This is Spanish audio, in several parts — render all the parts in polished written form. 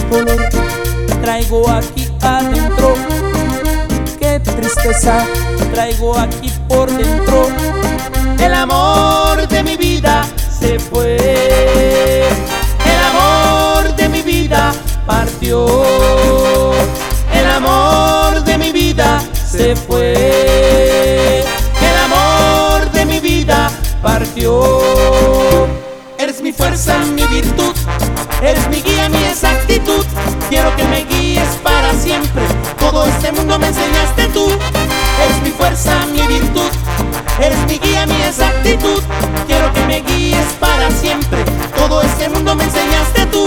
dolor traigo aquí adentro. Qué tristeza traigo aquí por dentro. El amor de mi vida se fue. El amor de mi vida partió. El amor de mi vida se fue. El amor de mi vida partió. Eres mi fuerza, mi virtud, eres mi guía, mi exactitud. Quiero que me guíes para siempre. Todo este mundo me enseñaste tú. Eres mi fuerza, mi virtud, eres mi guía, mi exactitud. Quiero que me guíes para siempre. Todo este mundo me enseñaste tú.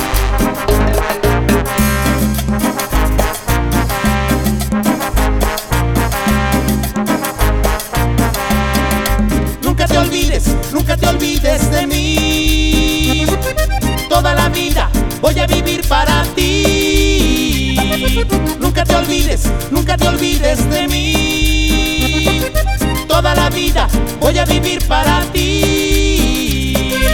Nunca te olvides de mí. Toda la vida voy a vivir para ti. Nunca te olvides de mí. Toda la vida voy a vivir para ti.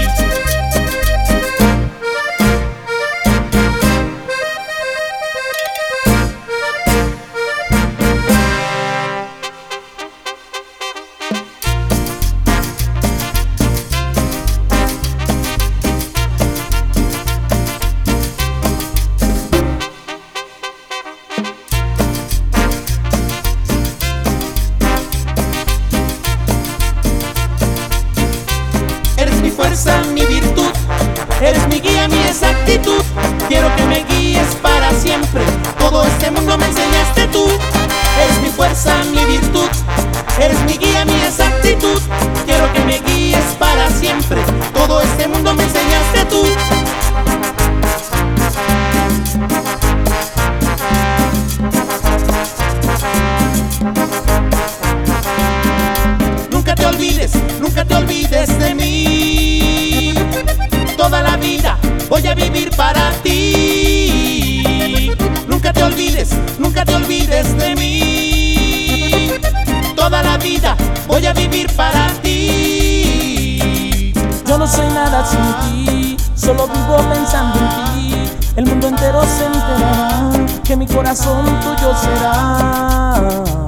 Mi virtud, eres mi guía, mi exactitud. Quiero que me guíes para siempre. Todo este mundo me enseñaste tú. Eres mi fuerza, mi virtud, eres mi guía, mi exactitud. Quiero que me guíes para siempre. Todo este mundo me enseñaste tú. Nunca te olvides de mí. Toda la vida voy a vivir para ti. Nunca te olvides de mí. Toda la vida voy a vivir para ti. Yo no soy nada sin ti, solo vivo pensando en ti. El mundo entero se enterará que mi corazón tuyo será.